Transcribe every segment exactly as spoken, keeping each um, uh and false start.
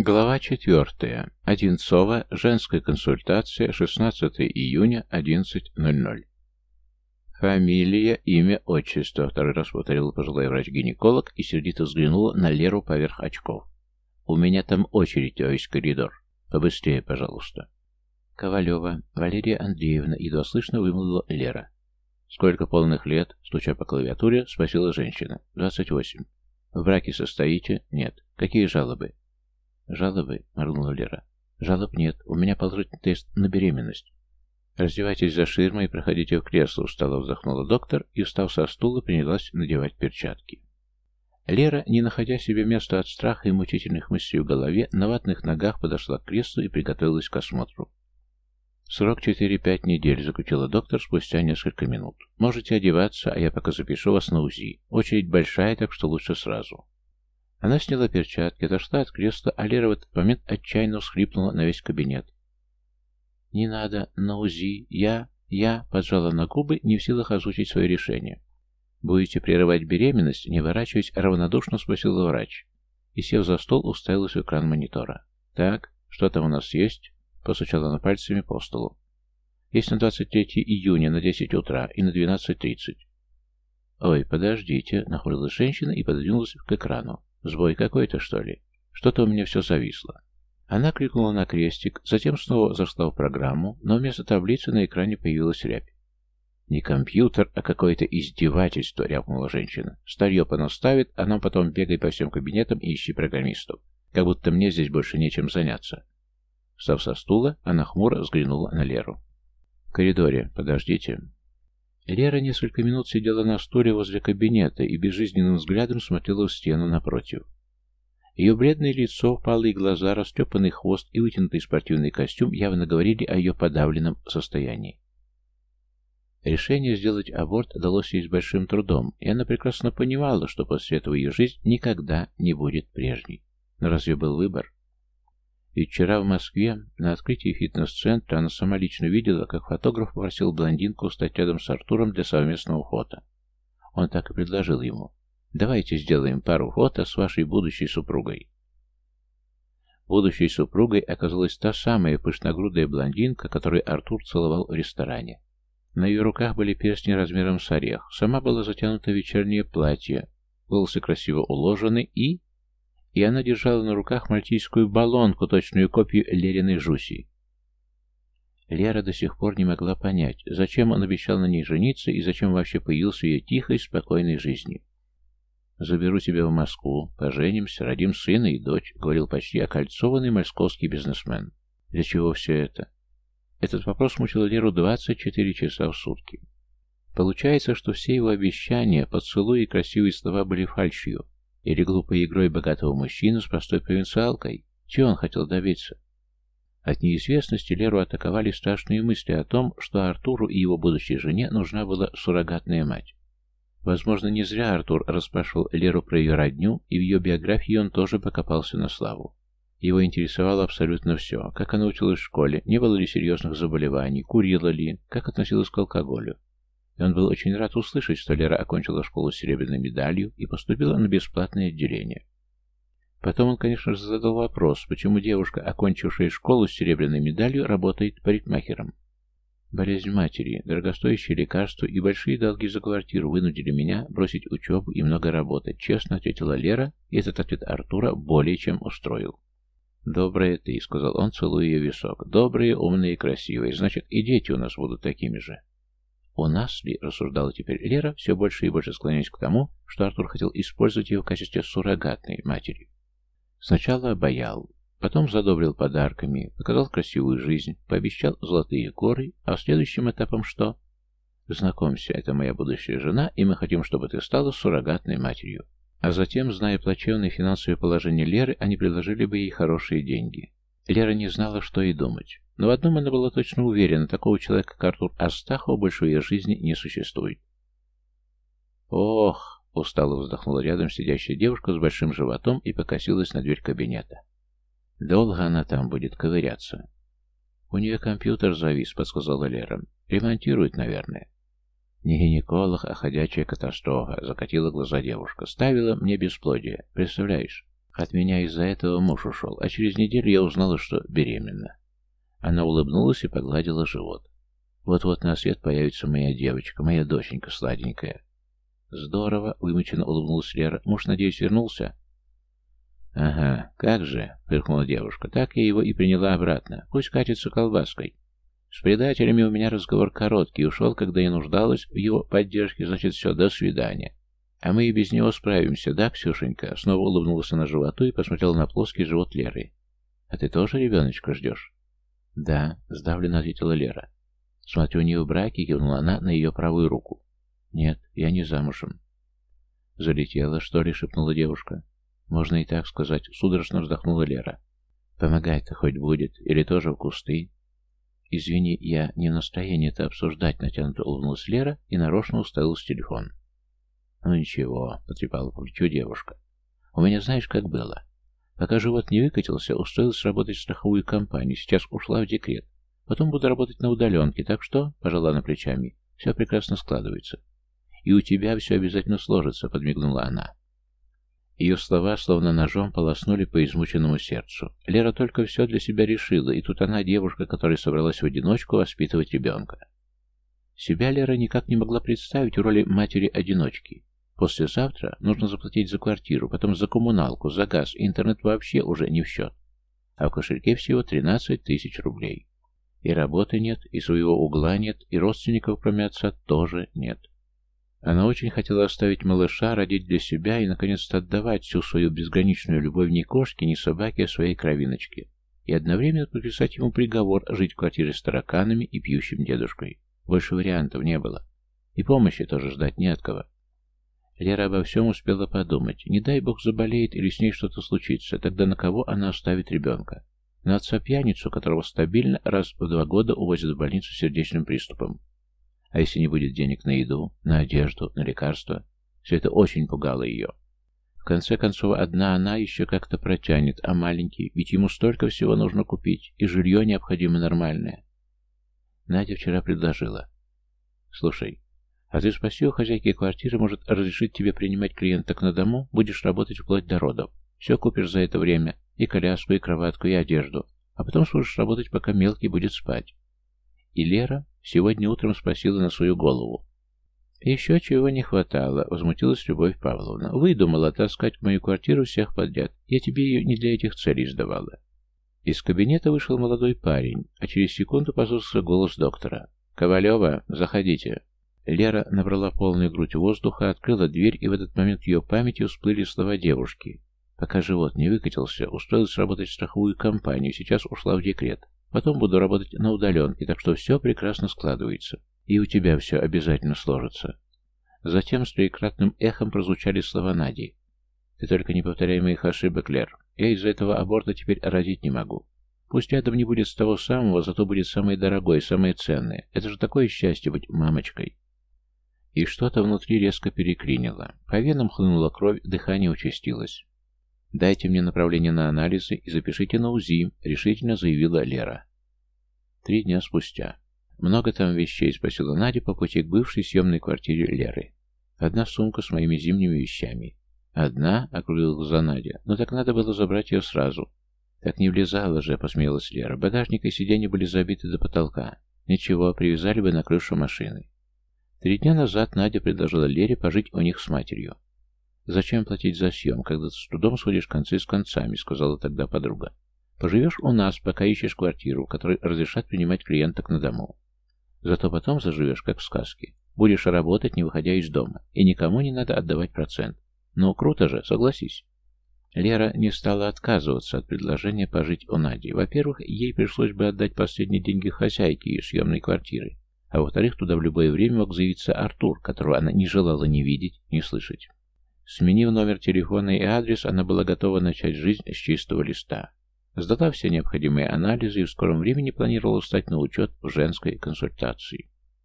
Глава четвертая. Одинцова. Женская консультация. шестнадцатого июня. одиннадцать ноль ноль. Фамилия, имя, отчество. Второй раз повторила пожилой врач-гинеколог и сердито взглянула на Леру поверх очков. У меня там очередь, то есть коридор. Побыстрее, пожалуйста. Ковалева. Валерия Андреевна. Едва слышно вымолвила Лера. Сколько полных лет? Стуча по клавиатуре, спросила женщина. Двадцать восемь. В браке состоите? Нет. Какие жалобы? «Жалобы?» — моргнула Лера. «Жалоб нет. У меня положительный тест на беременность». «Раздевайтесь за ширмой и проходите в кресло», — устало вздохнула доктор и, встав со стула, принялась надевать перчатки. Лера, не находя себе места от страха и мучительных мыслей в голове, на ватных ногах подошла к креслу и приготовилась к осмотру. «Срок четыре-пять недель», — заключила доктор спустя несколько минут. «Можете одеваться, а я пока запишу вас на УЗИ. Очередь большая, так что лучше сразу». Она сняла перчатки, отошла от кресла, а Лера в этот момент отчаянно всхлипнула на весь кабинет. «Не надо, на УЗИ, я, я», — поджала на губы, не в силах озвучить свое решение. «Будете прерывать беременность?» — не ворачиваясь, равнодушно спросила врач. И, сев за стол, уставилась в экран монитора. «Так, что там у нас есть?» — постучала она пальцами по столу. «Есть на двадцать третьего июня на десять утра и на двенадцать тридцать». «Ой, подождите», — нахмурилась женщина и пододвинулась к экрану. «Сбой какой-то, что ли? Что-то у меня все зависло». Она кликнула на крестик, затем снова зашла в программу, но вместо таблицы на экране появилась рябь. «Не компьютер, а какое-то издевательство», — рявкнула женщина. «Старье понаставит, а нам потом бегай по всем кабинетам и ищи программистов. Как будто мне здесь больше нечем заняться». Встав со стула, она хмуро взглянула на Леру. «В коридоре, подождите». Лера несколько минут сидела на стуле возле кабинета и безжизненным взглядом смотрела в стену напротив. Ее бледное лицо, впалые глаза, растрепанный хвост и вытянутый спортивный костюм явно говорили о ее подавленном состоянии. Решение сделать аборт далось ей с большим трудом, и она прекрасно понимала, что после этого ее жизнь никогда не будет прежней. Но разве был выбор? И вчера в Москве, на открытии фитнес-центра, она сама лично видела, как фотограф попросил блондинку стать рядом с Артуром для совместного фото. Он так и предложил ему: «Давайте сделаем пару фото с вашей будущей супругой». Будущей супругой оказалась та самая пышногрудая блондинка, которую Артур целовал в ресторане. На ее руках были перстни размером с орех, сама была затянута в вечернее платье, волосы красиво уложены и... И она держала на руках мальтийскую баллонку, точную копию Лериной Жуси. Лера до сих пор не могла понять, зачем он обещал на ней жениться и зачем вообще появился в ее тихой, спокойной жизни. «Заберу тебя в Москву, поженимся, родим сына и дочь», — говорил почти окольцованный московский бизнесмен. Для чего все это? Этот вопрос мучил Леру двадцать четыре часа в сутки. Получается, что все его обещания, поцелуи и красивые слова были фальшью. Или глупой игрой богатого мужчины с простой провинциалкой? Чего он хотел добиться? От неизвестности Леру атаковали страшные мысли о том, что Артуру и его будущей жене нужна была суррогатная мать. Возможно, не зря Артур расспрашивал Леру про ее родню, и в ее биографии он тоже покопался на славу. Его интересовало абсолютно все: как она училась в школе, не было ли серьезных заболеваний, курила ли, как относилась к алкоголю. И он был очень рад услышать, что Лера окончила школу с серебряной медалью и поступила на бесплатное отделение. Потом он, конечно же, задал вопрос, почему девушка, окончившая школу с серебряной медалью, работает парикмахером. «Болезнь матери, дорогостоящие лекарства и большие долги за квартиру вынудили меня бросить учебу и много работать», — честно ответила Лера, и этот ответ Артура более чем устроил. «Добрая ты», — сказал он, целуя ее висок. «Добрые, умные и красивые. Значит, и дети у нас будут такими же». «У нас ли?» — рассуждала теперь Лера, все больше и больше склоняясь к тому, что Артур хотел использовать ее в качестве суррогатной матери. Сначала обаял, потом задобрил подарками, показал красивую жизнь, пообещал золотые горы, а следующим этапом что? «Знакомься, это моя будущая жена, и мы хотим, чтобы ты стала суррогатной матерью». А затем, зная плачевное финансовое положение Леры, они предложили бы ей хорошие деньги. Лера не знала, что и думать. Но в одном она была точно уверена: такого человека, как Артур Астахов, больше в ее жизни не существует. «Ох!» — устало вздохнула рядом сидящая девушка с большим животом и покосилась на дверь кабинета. «Долго она там будет ковыряться?» «У нее компьютер завис», — подсказала Лера. «Ремонтирует, наверное». «Не гинеколог, а ходячая катастрофа», — закатила глаза девушка. «Ставила мне бесплодие. Представляешь? От меня из-за этого муж ушел, а через неделю я узнала, что беременна. Она улыбнулась и погладила живот. Вот-вот на свет появится моя девочка, моя доченька сладенькая. Здорово, вымученно улыбнулась Лера. Муж, надеюсь, вернулся? Ага, как же, фыркнула девушка. Так я его и приняла обратно. Пусть катится колбаской. С предателями у меня разговор короткий. Ушел, когда я нуждалась в его поддержке, значит, все, до свидания. А мы и без него справимся, да, Ксюшенька? Снова улыбнулась она животу и посмотрела на плоский живот Леры. А ты тоже ребеночка ждешь? Да, сдавленно ответила Лера. Смотрю, не в браке, кивнула она на ее правую руку. Нет, я не замужем. Залетела, что ли, шепнула девушка. Можно и так сказать, судорожно вздохнула Лера. Помогать-то хоть будет, или тоже в кусты? Извини, я не в настроении это обсуждать, натянуто улыбнулась Лера и нарочно уставилась в телефон. Ну ничего, потрепала по плечу девушка. У меня знаешь, как было. Пока живот не выкатился, устроилась работать в страховую компанию, сейчас ушла в декрет. Потом буду работать на удаленке, так что, пожала она плечами, все прекрасно складывается. И у тебя все обязательно сложится, подмигнула она. Ее слова словно ножом полоснули по измученному сердцу. Лера только все для себя решила, и тут она девушка, которая собралась в одиночку воспитывать ребенка. Себя Лера никак не могла представить в роли матери-одиночки. Послезавтра нужно заплатить за квартиру, потом за коммуналку, за газ, интернет вообще уже не в счет. А в кошельке всего тринадцать тысяч рублей. И работы нет, и своего угла нет, и родственников, кроме отца, тоже нет. Она очень хотела оставить малыша, родить для себя и, наконец-то, отдавать всю свою безграничную любовь не кошке, не собаке, а своей кровиночке. И одновременно подписать ему приговор жить в квартире с тараканами и пьющим дедушкой. Больше вариантов не было. И помощи тоже ждать не от кого. Лера обо всем успела подумать. Не дай бог заболеет или с ней что-то случится, тогда на кого она оставит ребенка? На отца-пьяницу, которого стабильно раз в два года увозят в больницу с сердечным приступом. А если не будет денег на еду, на одежду, на лекарства? Все это очень пугало ее. В конце концов, одна она еще как-то протянет, а маленький, ведь ему столько всего нужно купить, и жилье необходимо нормальное. Надя вчера предложила. Слушай, а ты спроси у хозяйки квартиры, может разрешить тебе принимать клиенток на дому, будешь работать вплоть до родов. Все купишь за это время, и коляску, и кроватку, и одежду, а потом сможешь работать, пока мелкий будет спать. И Лера сегодня утром спросила на свою голову. Еще чего не хватало, возмутилась Любовь Павловна. Выдумала таскать в мою квартиру всех подряд. Я тебе ее не для этих целей сдавала. Из кабинета вышел молодой парень, а через секунду послышался голос доктора. «Ковалева, заходите». Лера набрала полную грудь воздуха, открыла дверь, и в этот момент в ее памяти всплыли слова девушки. Пока живот не выкатился, устроилась работать в страховую компанию, сейчас ушла в декрет. Потом буду работать на удаленке, так что все прекрасно складывается. И у тебя все обязательно сложится. Затем с троекратным эхом прозвучали слова Нади. Ты только не повторяй моих ошибок, Лер. Я из-за этого аборта теперь родить не могу. Пусть рядом не будет с того самого, зато будет самое дорогое, самое ценное. Это же такое счастье быть мамочкой. И что-то внутри резко переклинило. По венам хлынула кровь, дыхание участилось. «Дайте мне направление на анализы и запишите на УЗИ», — решительно заявила Лера. Три дня спустя. «Много там вещей?» — спросила Надя по пути к бывшей съемной квартире Леры. «Одна сумка с моими зимними вещами». «Одна?» — округлила глаза Надя. «Но так надо было забрать ее сразу». «Так не влезала же», — посмеялась Лера. «Багажник и сиденья были забиты до потолка. Ничего, привязали бы на крышу машины». Три дня назад Надя предложила Лере пожить у них с матерью. «Зачем платить за съем, когда ты с трудом сводишь концы с концами?» — сказала тогда подруга. «Поживешь у нас, пока ищешь квартиру, в которой разрешат принимать клиенток на дому. Зато потом заживешь, как в сказке. Будешь работать, не выходя из дома, и никому не надо отдавать процент. Ну, круто же, согласись». Лера не стала отказываться от предложения пожить у Нади. Во-первых, ей пришлось бы отдать последние деньги хозяйке ее съемной квартиры. А во-вторых, туда в любое время мог заявиться Артур, которого она не желала ни видеть, ни слышать. Сменив номер телефона и адрес, она была готова начать жизнь с чистого листа. Сдала все необходимые анализы и в скором времени планировала встать на учет в женской консультации.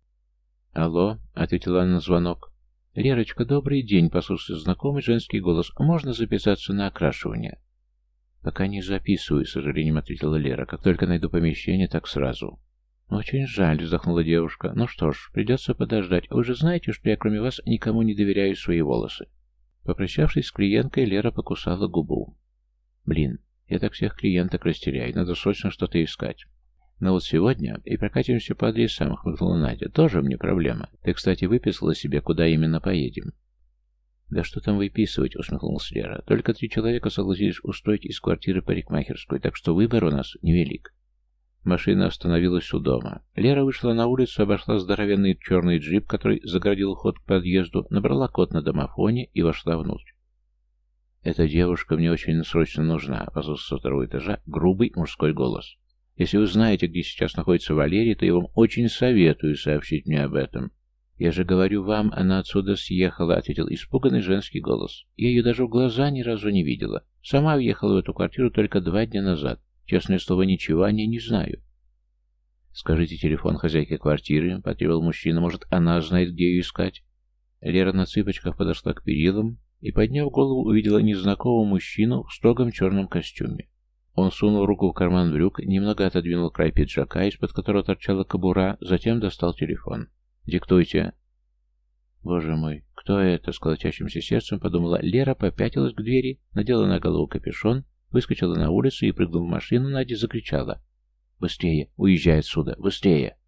«Алло», — ответила она на звонок. «Лерочка, добрый день», — послушался знакомый женский голос. «Можно записаться на окрашивание?» «Пока не записываю», — с сожалением ответила Лера. «Как только найду помещение, так сразу». «Очень жаль», — вздохнула девушка. «Ну что ж, придется подождать. Вы же знаете, что я кроме вас никому не доверяю свои волосы». Попрощавшись с клиенткой, Лера покусала губу. Блин, я так всех клиенток растеряю, надо срочно что-то искать. Но вот сегодня и прокатимся по адресам, хмыкнула Надя. Тоже мне проблема. Ты, кстати, выписала себе, куда именно поедем? Да что там выписывать, усмехнулась Лера. Только три человека согласились устроить из квартиры парикмахерскую, так что выбор у нас невелик. Машина остановилась у дома. Лера вышла на улицу, обошла здоровенный черный джип, который загородил ход к подъезду, набрала код на домофоне и вошла внутрь. «Эта девушка мне очень срочно нужна», — послышался со второго этажа грубый мужской голос. «Если вы знаете, где сейчас находится Валерий, то я вам очень советую сообщить мне об этом». «Я же говорю вам, она отсюда съехала», — ответил испуганный женский голос. «Я ее даже в глаза ни разу не видела. Сама въехала в эту квартиру только два дня назад. Честное слово, ничего о ней не знаю». «Скажите телефон хозяйки квартиры», — потребовал мужчина. «Может, она знает, где ее искать?» Лера на цыпочках подошла к перилам и, подняв голову, увидела незнакомого мужчину в строгом черном костюме. Он сунул руку в карман брюк, немного отодвинул край пиджака, из-под которого торчала кобура, затем достал телефон. «Диктуйте». «Боже мой, кто это?» — с колотящимся сердцем подумала Лера, попятилась к двери, надела на голову капюшон, выскочила на улицу и, прыгнув в машину, Надя закричала: «Быстрее! Уезжай отсюда! Быстрее!»